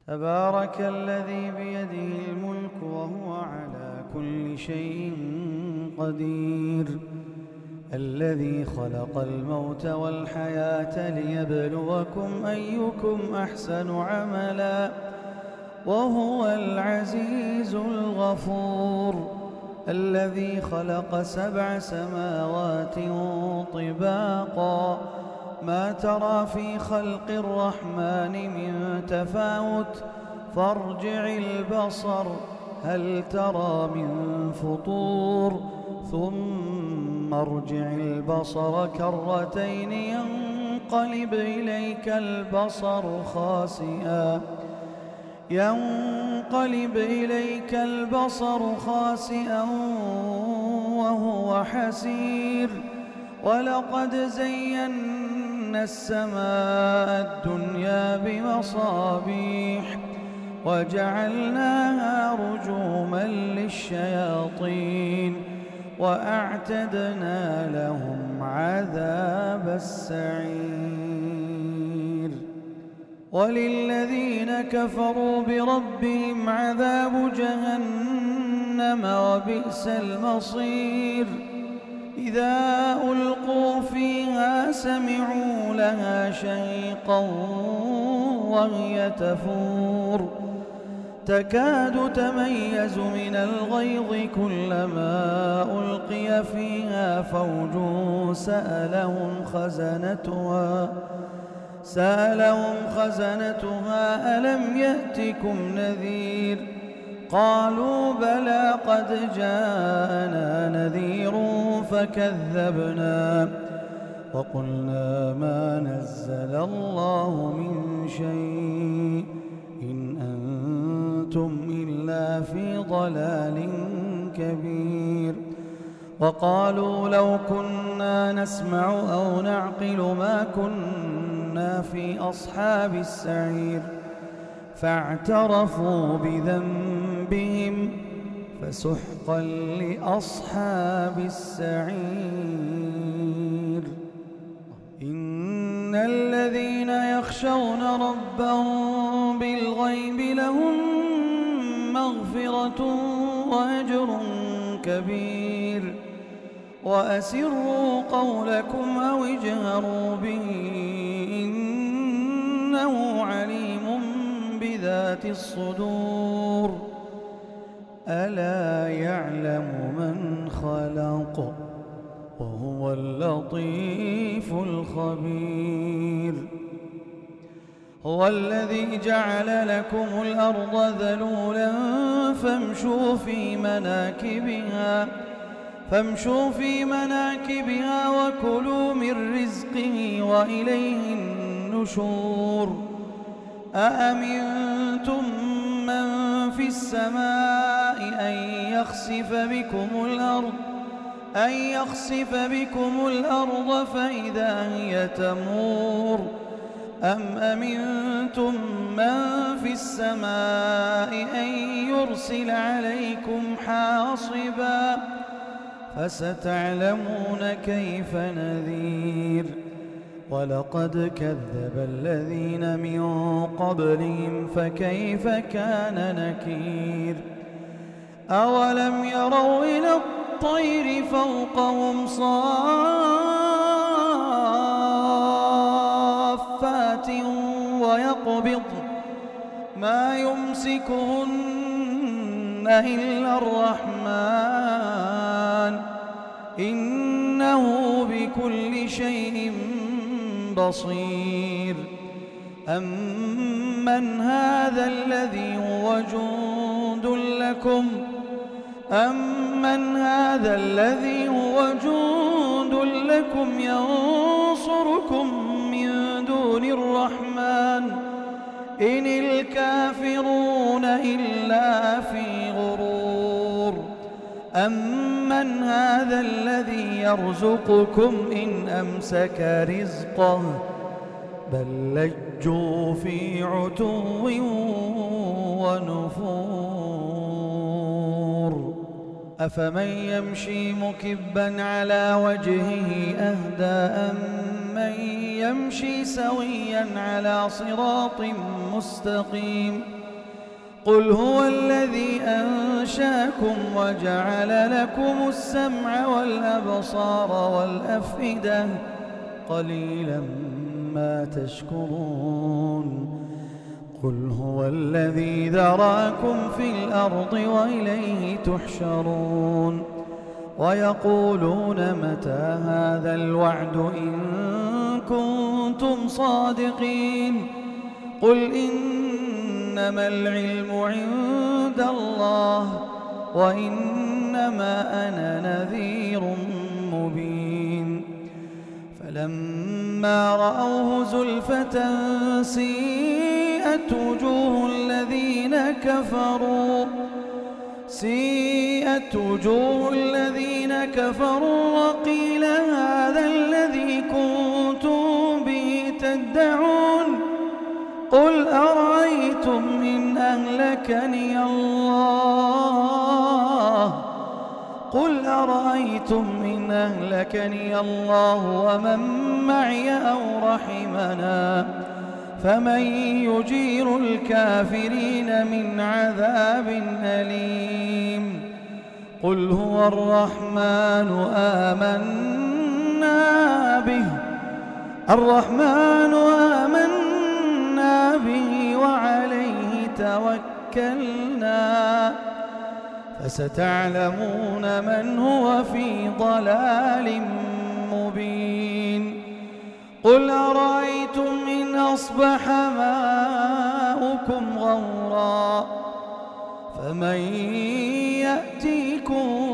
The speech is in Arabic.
تبارك الذي بيده الملك وهو على كل شيء قدير، الذي خلق الموت والحياة ليبلوكم أيكم أحسن عملا وهو العزيز الغفور، الذي خلق 7 سماوات طباقا ما ترى في خلق الرحمن من تفاوت فارجع البصر هل ترى من فطور ثم ارجع البصر كرتين ينقلب إليك البصر خاسئا وهو حسير، ولقد زينا السماء الدنيا بمصابيح وجعلناها رجوما للشياطين وأعتدنا لهم عذاب السعير. وللذين كفروا بربهم عذاب جهنم وبئس المصير، إذا ألقوا فيها سمعوا لها شهيقا وهي تفور تكاد تميز من الغيظ كلما ألقي فيها فوج سألهم خزنتها ألم يأتكم نذير؟ قالوا بلى قد جاءنا نذير فكذبنا وقلنا ما نزل الله من شيء إن أنتم إلا في ضلال كبير. وقالوا لو كنا نسمع أو نعقل ما كنا في أصحاب السعير، فاعترفوا بذنبهم فسحقا لأصحاب السعير. إن الذين يخشون ربهم بالغيب لهم مغفرة وأجر كبير. وأسروا قولكم أو اجهروا به إنه عليم بذات الصدور. ألا يعلم من خلق وهو اللطيف الخبير. هو الذي جعل لكم الأرض ذلولا فامشوا في مناكبها وكلوا من رزقه وإليه النشور. أأمنتم من في السماء أن يخسف بكم الأرض فإذا هي تمور، أم أمنتم من في السماء أن يرسل عليكم حاصبا فستعلمون كيف نذير. ولقد كذب الذين من قبلهم فكيف كان نكير. أولم يروا إلى الطير فوقهم صافات ويقبض ما يمسكهن إلا الرحمن إنه بكل شيء بصير. أمن هذا الذي هو جند لكم ينصركم من دون الرحمن إن الكافرون إلا في غرور. أمن هذا الذي يرزقكم إن أمسك رزقه بل لجوا في عتو ونفور. أفمن يمشي مكبا على وجهه أهدى أمن من يمشي سويا على صراط مستقيم قل هو الذي أنشأكم وجعل لكم السمع والأبصار والأفئدة قليلا ما تشكرون قل هو الذي ذراكم في الأرض وإليه تحشرون ويقولون متى هذا الوعد إن كنتم صادقين قل إنما العلم عند الله وإنما أنا نذير مبين فلما رأوه زلفة سيئت وجوه الذين كفروا وقيل هذا الذي كنتم به تدعون قل أرأيتم إن أهلكني الله ومن معي أو رحمنا فمن يجير الكافرين من عذاب أليم قل هو الرحمن آمنا به وعليه توكلنا فستعلمون من هو في ضلال مبين قل أرأيتم إن أصبح ماؤكم غورا فمن يأتيكم